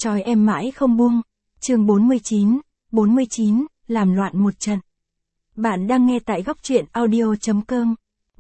Trói em mãi không buông. Chương 49, làm loạn một trận. Bạn đang nghe tại góc truyện audio.com.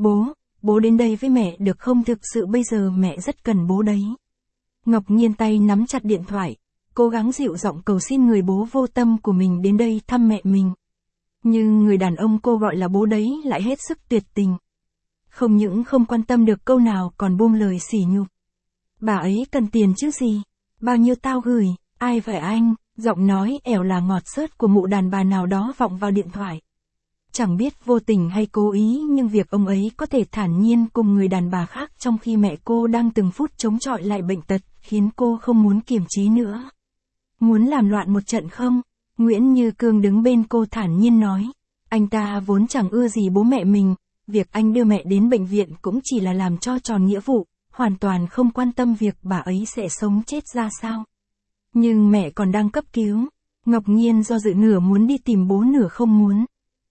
Bố đến đây với mẹ được không, thực sự bây giờ mẹ rất cần bố đấy. Ngọc Nhiên tay nắm chặt điện thoại, cố gắng dịu giọng cầu xin người bố vô tâm của mình đến đây thăm mẹ mình. Nhưng người đàn ông cô gọi là bố đấy lại hết sức tuyệt tình. Không những không quan tâm được câu nào còn buông lời sỉ nhục. Bà ấy cần tiền chứ gì? Bao nhiêu tao gửi, ai vậy anh? Giọng nói ẻo là ngọt xớt của mụ đàn bà nào đó vọng vào điện thoại. Chẳng biết vô tình hay cố ý nhưng việc ông ấy có thể thản nhiên cùng người đàn bà khác trong khi mẹ cô đang từng phút chống chọi lại bệnh tật khiến cô không muốn kiềm chế nữa. Muốn làm loạn một trận không? Nguyễn Như Cương đứng bên cô thản nhiên nói. Anh ta vốn chẳng ưa gì bố mẹ mình, việc anh đưa mẹ đến bệnh viện cũng chỉ là làm cho tròn nghĩa vụ, hoàn toàn không quan tâm việc bà ấy sẽ sống chết ra sao. Nhưng mẹ còn đang cấp cứu. Ngọc Nhiên do dự nửa muốn đi tìm bố nửa không muốn.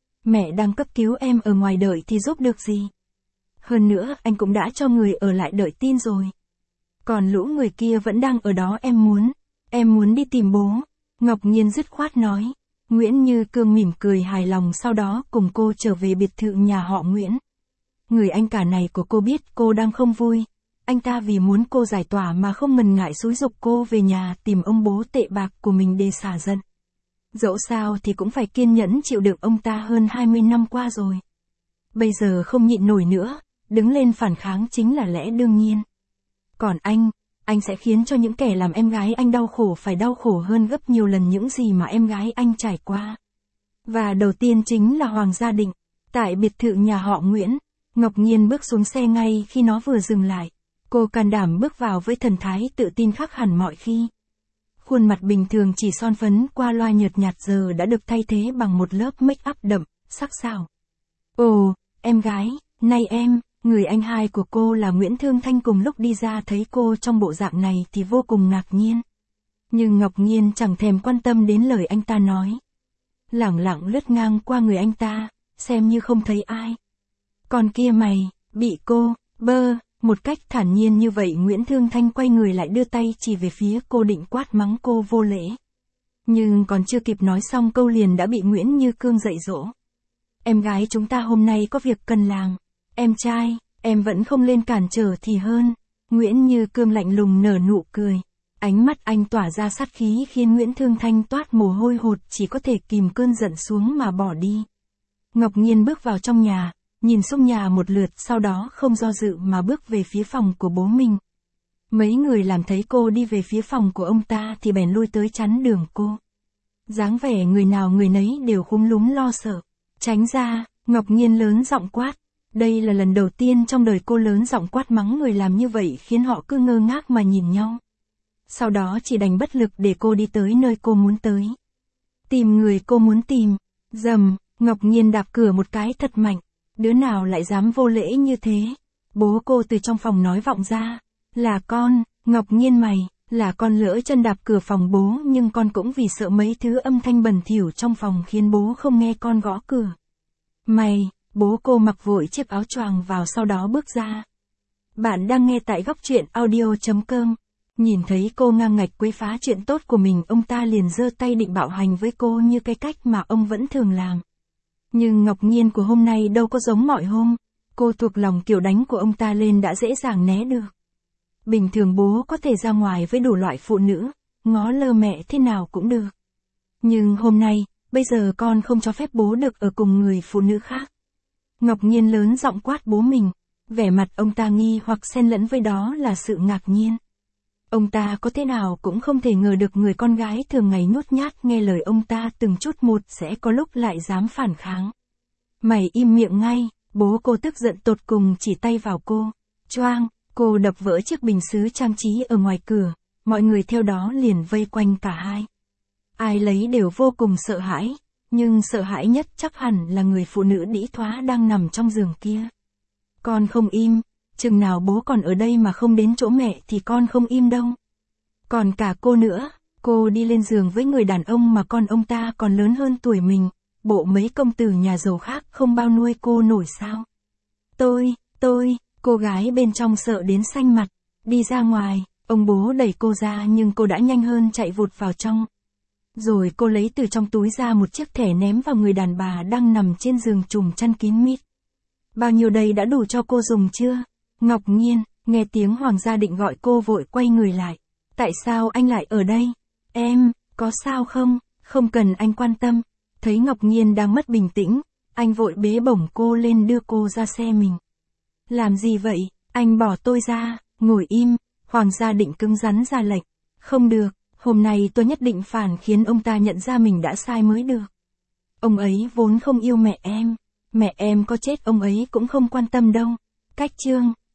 Mẹ đang cấp cứu, em ở ngoài đợi thì giúp được gì. Hơn nữa anh cũng đã cho người ở lại đợi tin rồi. Còn lũ người kia vẫn đang ở đó, em muốn đi tìm bố. Ngọc Nhiên dứt khoát nói. Nguyễn Như Cương mỉm cười hài lòng, sau đó cùng cô trở về biệt thự nhà họ Nguyễn. Người anh cả này của cô biết cô đang không vui. Anh ta vì muốn cô giải tỏa mà không ngần ngại xúi giục cô về nhà tìm ông bố tệ bạc của mình để xả giận. Dẫu sao thì cũng phải kiên nhẫn chịu đựng ông ta hơn 20 năm qua rồi. Bây giờ không nhịn nổi nữa, đứng lên phản kháng chính là lẽ đương nhiên. Còn anh sẽ khiến cho những kẻ làm em gái anh đau khổ phải đau khổ hơn gấp nhiều lần những gì mà em gái anh trải qua. Và đầu tiên chính là Hoàng Gia Định. Tại biệt thự nhà họ Nguyễn, Ngọc Nhiên bước xuống xe ngay khi nó vừa dừng lại. Cô can đảm bước vào với thần thái tự tin khác hẳn mọi khi. Khuôn mặt bình thường chỉ son phấn qua loa nhợt nhạt giờ đã được thay thế bằng một lớp make up đậm, sắc sảo. Ồ, em gái, này em, người anh hai của cô là Nguyễn Thương Thanh cùng lúc đi ra thấy cô trong bộ dạng này thì vô cùng ngạc nhiên. Nhưng Ngọc Nhiên chẳng thèm quan tâm đến lời anh ta nói. Lẳng lặng lướt ngang qua người anh ta, xem như không thấy ai. Còn kia mày, bị cô, một cách thản nhiên như vậy Nguyễn Thương Thanh quay người lại đưa tay chỉ về phía cô định quát mắng cô vô lễ. Nhưng còn chưa kịp nói xong câu liền đã bị Nguyễn Như Cương dạy dỗ. Em gái chúng ta hôm nay có việc cần làm. Em trai, em vẫn không lên cản trở thì hơn. Nguyễn Như Cương lạnh lùng nở nụ cười. Ánh mắt anh tỏa ra sát khí khiến Nguyễn Thương Thanh toát mồ hôi hột, chỉ có thể kìm cơn giận xuống mà bỏ đi. Ngọc Nhiên bước vào trong nhà. Nhìn xung nhà một lượt, sau đó không do dự mà bước về phía phòng của bố mình. Mấy người làm thấy cô đi về phía phòng của ông ta thì bèn lui tới chắn đường cô. Dáng vẻ người nào người nấy đều khúm núm lo sợ. Tránh ra, Ngọc Nhiên lớn giọng quát. Đây là lần đầu tiên trong đời cô lớn giọng quát mắng người làm như vậy khiến họ cứ ngơ ngác mà nhìn nhau. Sau đó chỉ đành bất lực để cô đi tới nơi cô muốn tới. Tìm người cô muốn tìm. Rầm, Ngọc Nhiên đạp cửa một cái thật mạnh. Đứa nào lại dám vô lễ như thế? Bố cô từ trong phòng nói vọng ra. Là con, Ngọc Nhiên mày, là con lỡ chân đạp cửa phòng bố nhưng con cũng vì sợ mấy thứ âm thanh bẩn thỉu trong phòng khiến bố không nghe con gõ cửa. Mày, bố cô mặc vội chiếc áo choàng vào sau đó bước ra. Bạn đang nghe tại góc truyện audio.com. Nhìn thấy cô ngang ngạch quấy phá chuyện tốt của mình, ông ta liền giơ tay định bạo hành với cô như cái cách mà ông vẫn thường làm. Nhưng Ngọc Nhiên của hôm nay đâu có giống mọi hôm, cô thuộc lòng kiểu đánh của ông ta lên đã dễ dàng né được. Bình thường bố có thể ra ngoài với đủ loại phụ nữ, ngó lơ mẹ thế nào cũng được. Nhưng hôm nay, bây giờ con không cho phép bố được ở cùng người phụ nữ khác. Ngọc Nhiên lớn giọng quát bố mình, vẻ mặt ông ta nghi hoặc xen lẫn với đó là sự ngạc nhiên. Ông ta có thế nào cũng không thể ngờ được người con gái thường ngày nhút nhát nghe lời ông ta từng chút một sẽ có lúc lại dám phản kháng. Mày im miệng ngay, bố cô tức giận tột cùng chỉ tay vào cô. Choang, cô đập vỡ chiếc bình sứ trang trí ở ngoài cửa, mọi người theo đó liền vây quanh cả hai. Ai lấy đều vô cùng sợ hãi, nhưng sợ hãi nhất chắc hẳn là người phụ nữ đĩ thoá đang nằm trong giường kia. Con không im. Chừng nào bố còn ở đây mà không đến chỗ mẹ thì con không im đâu. Còn cả cô nữa, cô đi lên giường với người đàn ông mà con ông ta còn lớn hơn tuổi mình, bộ mấy công tử nhà giàu khác không bao nuôi cô nổi sao. Tôi, cô gái bên trong sợ đến xanh mặt, đi ra ngoài, Ông bố đẩy cô ra nhưng cô đã nhanh hơn chạy vụt vào trong. Rồi cô lấy từ trong túi ra một chiếc thẻ ném vào người đàn bà đang nằm trên giường trùm chăn kín mít. Bao nhiêu đây đã đủ cho cô dùng chưa? Ngọc Nhiên, nghe tiếng Hoàng Gia Định gọi cô vội quay người lại. Tại sao anh lại ở đây? Em, có sao không? Không cần anh quan tâm. Thấy Ngọc Nhiên đang mất bình tĩnh, anh vội bế bổng cô lên đưa cô ra xe mình. Làm gì vậy? Anh bỏ tôi ra, ngồi im. Hoàng Gia Định cứng rắn ra lệnh. Không được, hôm nay tôi nhất định phản khiến ông ta nhận ra mình đã sai mới được. Ông ấy vốn không yêu mẹ em có chết ông ấy cũng không quan tâm đâu. Cách chương